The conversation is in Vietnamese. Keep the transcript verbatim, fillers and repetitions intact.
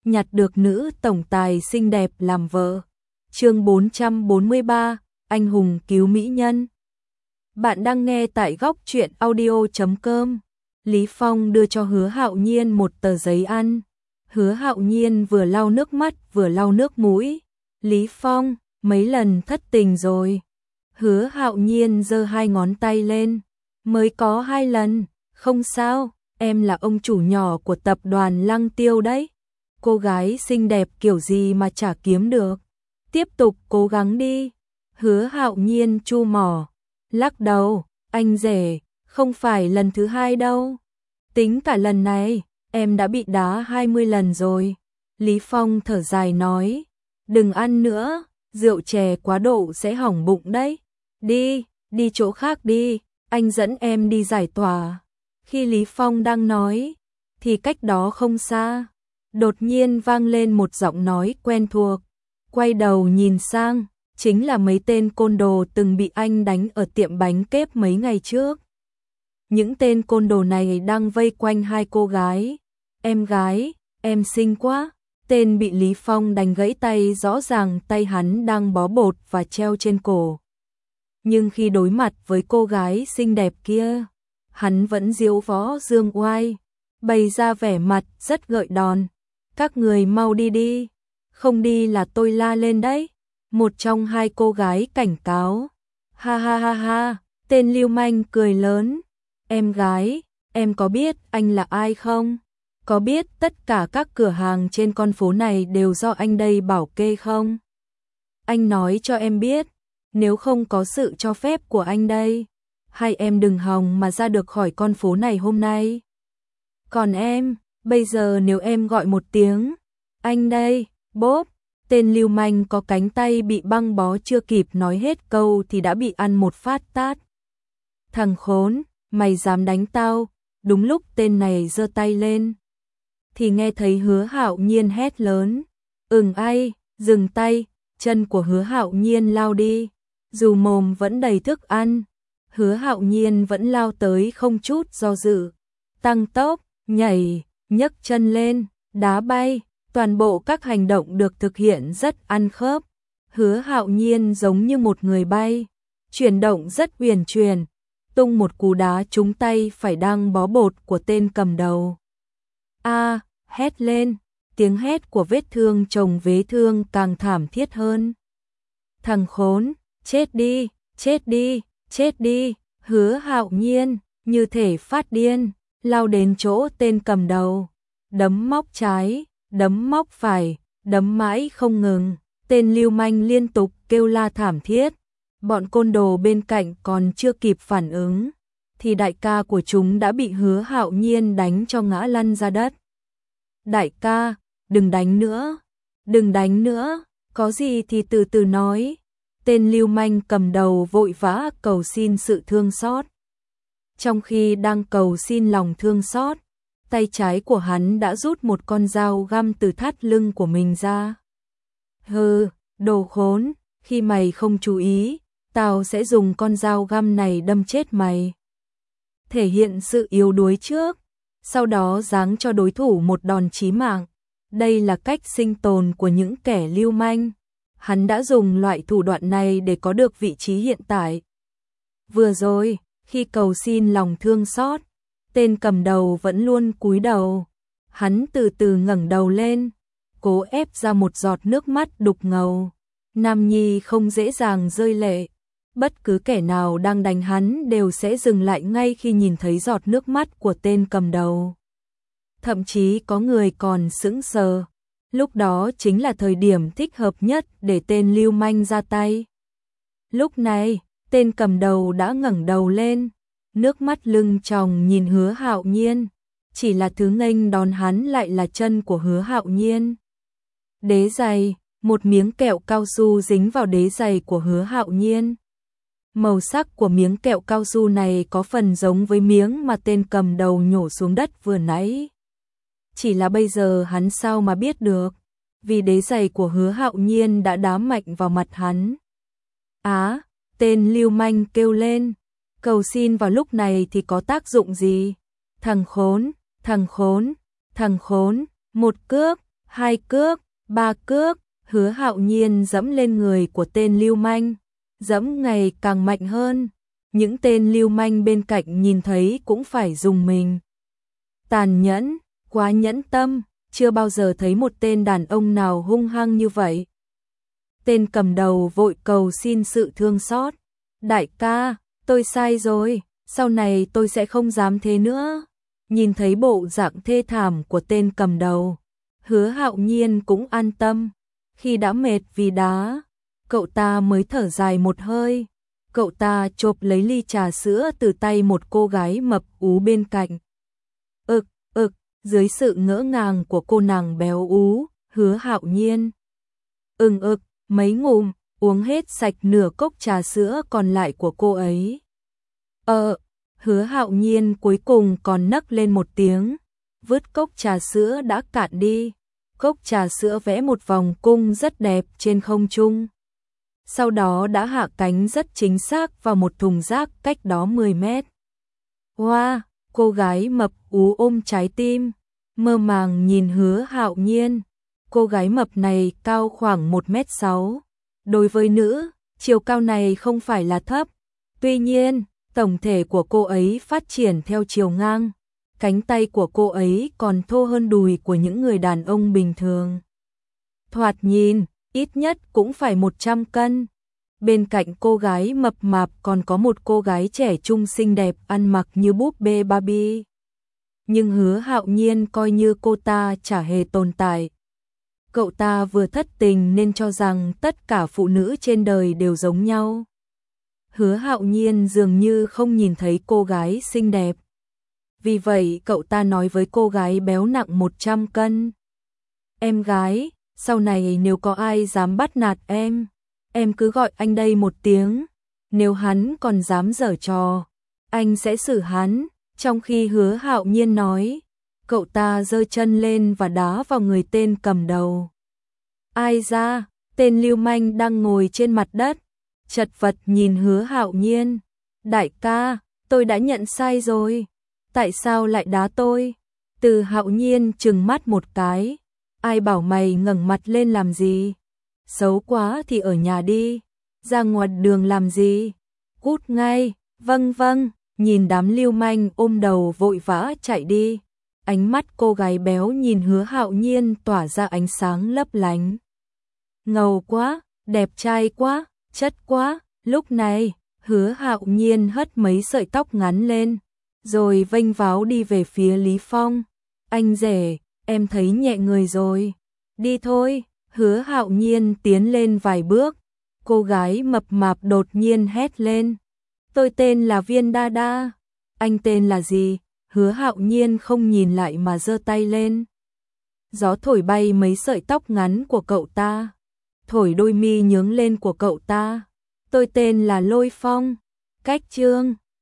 nhặt được nữ tổng tài xinh đẹp làm vợ. Chương bốn trăm bốn mươi ba, anh hùng cứu mỹ nhân. Bạn đang nghe tại góc truyện audio chấm com. Lý Phong đưa cho Hứa Hạo Nhiên một tờ giấy ăn. Hứa Hạo Nhiên vừa lau nước mắt vừa lau nước mũi. Lý Phong, mấy lần thất tình rồi. Hứa Hạo Nhiên giơ hai ngón tay lên. Mới có hai lần, không sao, em là ông chủ nhỏ của tập đoàn Lăng Tiêu đấy. Cô gái xinh đẹp kiểu gì mà chả kiếm được. Tiếp tục cố gắng đi. Hứa Hạo Nhiên chu mỏ. Lắc đầu, anh rể, không phải lần thứ hai đâu. Tính cả lần này, em đã bị đá hai mươi lần rồi. Lý Phong thở dài nói, đừng ăn nữa, rượu chè quá độ sẽ hỏng bụng đấy. Đi, đi chỗ khác đi, anh dẫn em đi giải tỏa. Khi Lý Phong đang nói, thì cách đó không xa, đột nhiên vang lên một giọng nói quen thuộc. Quay đầu nhìn sang, chính là mấy tên côn đồ từng bị anh đánh ở tiệm bánh kép mấy ngày trước. Những tên côn đồ này đang vây quanh hai cô gái. Em gái, em xinh quá. Tên bị Lý Phong đánh gãy tay rõ ràng tay hắn đang bó bột và treo trên cổ. Nhưng khi đối mặt với cô gái xinh đẹp kia, hắn vẫn diễu võ dương oai, bày ra vẻ mặt rất gợi đòn. Các người mau đi đi, không đi là tôi la lên đấy. Một trong hai cô gái cảnh cáo. Ha ha ha ha, tên lưu manh cười lớn. Em gái, em có biết anh là ai không? Có biết tất cả các cửa hàng trên con phố này đều do anh đây bảo kê không? Anh nói cho em biết, nếu không có sự cho phép của anh đây, hai em đừng hòng mà ra được khỏi con phố này hôm nay. Còn em, bây giờ nếu em gọi một tiếng, anh đây, bốp, tên lưu manh có cánh tay bị băng bó chưa kịp nói hết câu thì đã bị ăn một phát tát. Thằng khốn, mày dám đánh tao? Đúng lúc tên này giơ tay lên, thì nghe thấy Hứa Hạo Nhiên hét lớn. Ừm ai, dừng tay, chân của Hứa Hạo Nhiên lao đi, dù mồm vẫn đầy thức ăn. Hứa Hạo Nhiên vẫn lao tới không chút do dự, tăng tốc, nhảy, nhấc chân lên, đá bay, toàn bộ các hành động được thực hiện rất ăn khớp. Hứa Hạo Nhiên giống như một người bay, chuyển động rất uyển chuyển, tung một cú đá trúng tay phải đang bó bột của tên cầm đầu. A, hét lên, tiếng hét của vết thương chồng vết thương càng thảm thiết hơn. Thằng khốn, chết đi, chết đi, chết đi. Hứa Hạo Nhiên như thể phát điên, lao đến chỗ tên cầm đầu, đấm móc trái, đấm móc phải, đấm mãi không ngừng. Tên lưu manh liên tục kêu la thảm thiết. Bọn côn đồ bên cạnh còn chưa kịp phản ứng, thì đại ca của chúng đã bị Hứa Hạo Nhiên đánh cho ngã lăn ra đất. Đại ca, đừng đánh nữa, đừng đánh nữa, có gì thì từ từ nói. Tên lưu manh cầm đầu vội vã cầu xin sự thương xót. Trong khi đang cầu xin lòng thương xót, tay trái của hắn đã rút một con dao găm từ thắt lưng của mình ra. Hừ, đồ khốn, khi mày không chú ý, tao sẽ dùng con dao găm này đâm chết mày. Thể hiện sự yếu đuối trước, sau đó giáng cho đối thủ một đòn chí mạng. Đây là cách sinh tồn của những kẻ lưu manh. Hắn đã dùng loại thủ đoạn này để có được vị trí hiện tại. Vừa rồi, khi cầu xin lòng thương xót, tên cầm đầu vẫn luôn cúi đầu. Hắn từ từ ngẩng đầu lên, cố ép ra một giọt nước mắt đục ngầu. Nam nhi không dễ dàng rơi lệ. Bất cứ kẻ nào đang đánh hắn đều sẽ dừng lại ngay khi nhìn thấy giọt nước mắt của tên cầm đầu. Thậm chí có người còn sững sờ. Lúc đó chính là thời điểm thích hợp nhất để tên lưu manh ra tay. Lúc này, tên cầm đầu đã ngẩng đầu lên, nước mắt lưng tròng nhìn Hứa Hạo Nhiên. Chỉ là thứ nghênh đón hắn lại là chân của Hứa Hạo Nhiên. Đế giày, một miếng kẹo cao su dính vào đế giày của Hứa Hạo Nhiên. Màu sắc của miếng kẹo cao su này có phần giống với miếng mà tên cầm đầu nhổ xuống đất vừa nãy. Chỉ là bây giờ hắn sao mà biết được, vì đế giày của Hứa Hạo Nhiên đã đá mạnh vào mặt hắn. Á, tên lưu manh kêu lên, cầu xin vào lúc này thì có tác dụng gì? Thằng khốn, thằng khốn, thằng khốn, một cước, Hai cước, ba cước, Hứa Hạo Nhiên dẫm lên người của tên lưu manh, dẫm ngày càng mạnh hơn. Những tên lưu manh bên cạnh nhìn thấy cũng phải dùng mình. Tàn nhẫn, quá nhẫn tâm, chưa bao giờ thấy một tên đàn ông nào hung hăng như vậy. Tên cầm đầu vội cầu xin sự thương xót. Đại ca, tôi sai rồi, sau này tôi sẽ không dám thế nữa. Nhìn thấy bộ dạng thê thảm của tên cầm đầu, Hứa Hạo Nhiên cũng an tâm. Khi đã mệt vì đá, cậu ta mới thở dài một hơi. Cậu ta chộp lấy ly trà sữa từ tay một cô gái mập ú bên cạnh. Ực, ực, dưới sự ngỡ ngàng của cô nàng béo ú, Hứa Hạo Nhiên ừng ực, mấy ngụm, uống hết sạch nửa cốc trà sữa còn lại của cô ấy. Ờ, Hứa Hạo Nhiên cuối cùng còn nấc lên một tiếng, vứt cốc trà sữa đã cạn đi. Cốc trà sữa vẽ một vòng cung rất đẹp trên không trung. Sau đó đã hạ cánh rất chính xác vào một thùng rác cách đó mười mét. Wow, cô gái mập ú ôm trái tim, mơ màng nhìn Hứa Hạo Nhiên. Cô gái mập này cao khoảng một mét sáu. Đối với nữ, chiều cao này không phải là thấp. Tuy nhiên, tổng thể của cô ấy phát triển theo chiều ngang. Cánh tay của cô ấy còn thô hơn đùi của những người đàn ông bình thường. Thoạt nhìn, ít nhất cũng phải một trăm cân. Bên cạnh cô gái mập mạp còn có một cô gái trẻ trung xinh đẹp ăn mặc như búp bê Barbie. Nhưng Hứa Hạo Nhiên coi như cô ta chả hề tồn tại. Cậu ta vừa thất tình nên cho rằng tất cả phụ nữ trên đời đều giống nhau. Hứa Hạo Nhiên dường như không nhìn thấy cô gái xinh đẹp. Vì vậy cậu ta nói với cô gái béo nặng một trăm cân. Em gái, sau này nếu có ai dám bắt nạt em, em cứ gọi anh đây một tiếng. Nếu hắn còn dám giở trò, anh sẽ xử hắn. Trong khi Hứa Hạo Nhiên nói, cậu ta giơ chân lên và đá vào người tên cầm đầu. Ai ra, tên lưu manh đang ngồi trên mặt đất, chật vật nhìn Hứa Hạo Nhiên. Đại ca, tôi đã nhận sai rồi. Tại sao lại đá tôi? Từ Hạo Nhiên trừng mắt một cái. Ai bảo mày ngẩng mặt lên làm gì? Xấu quá thì ở nhà đi. Ra ngoài đường làm gì? Cút ngay. Vâng vâng. Nhìn đám lưu manh ôm đầu vội vã chạy đi. Ánh mắt cô gái béo nhìn Hứa Hạo Nhiên tỏa ra ánh sáng lấp lánh. Ngầu quá, đẹp trai quá, chất quá. Lúc này, Hứa Hạo Nhiên hất mấy sợi tóc ngắn lên, rồi vênh váo đi về phía Lý Phong. Anh rể, em thấy nhẹ người rồi. Đi thôi. Hứa Hạo Nhiên tiến lên vài bước. Cô gái mập mạp đột nhiên hét lên. Tôi tên là Viên Đa Đa. Anh tên là gì? Hứa Hạo Nhiên không nhìn lại mà giơ tay lên. Gió thổi bay mấy sợi tóc ngắn của cậu ta, thổi đôi mi nhướng lên của cậu ta. Tôi tên là Lôi Phong. Cách chương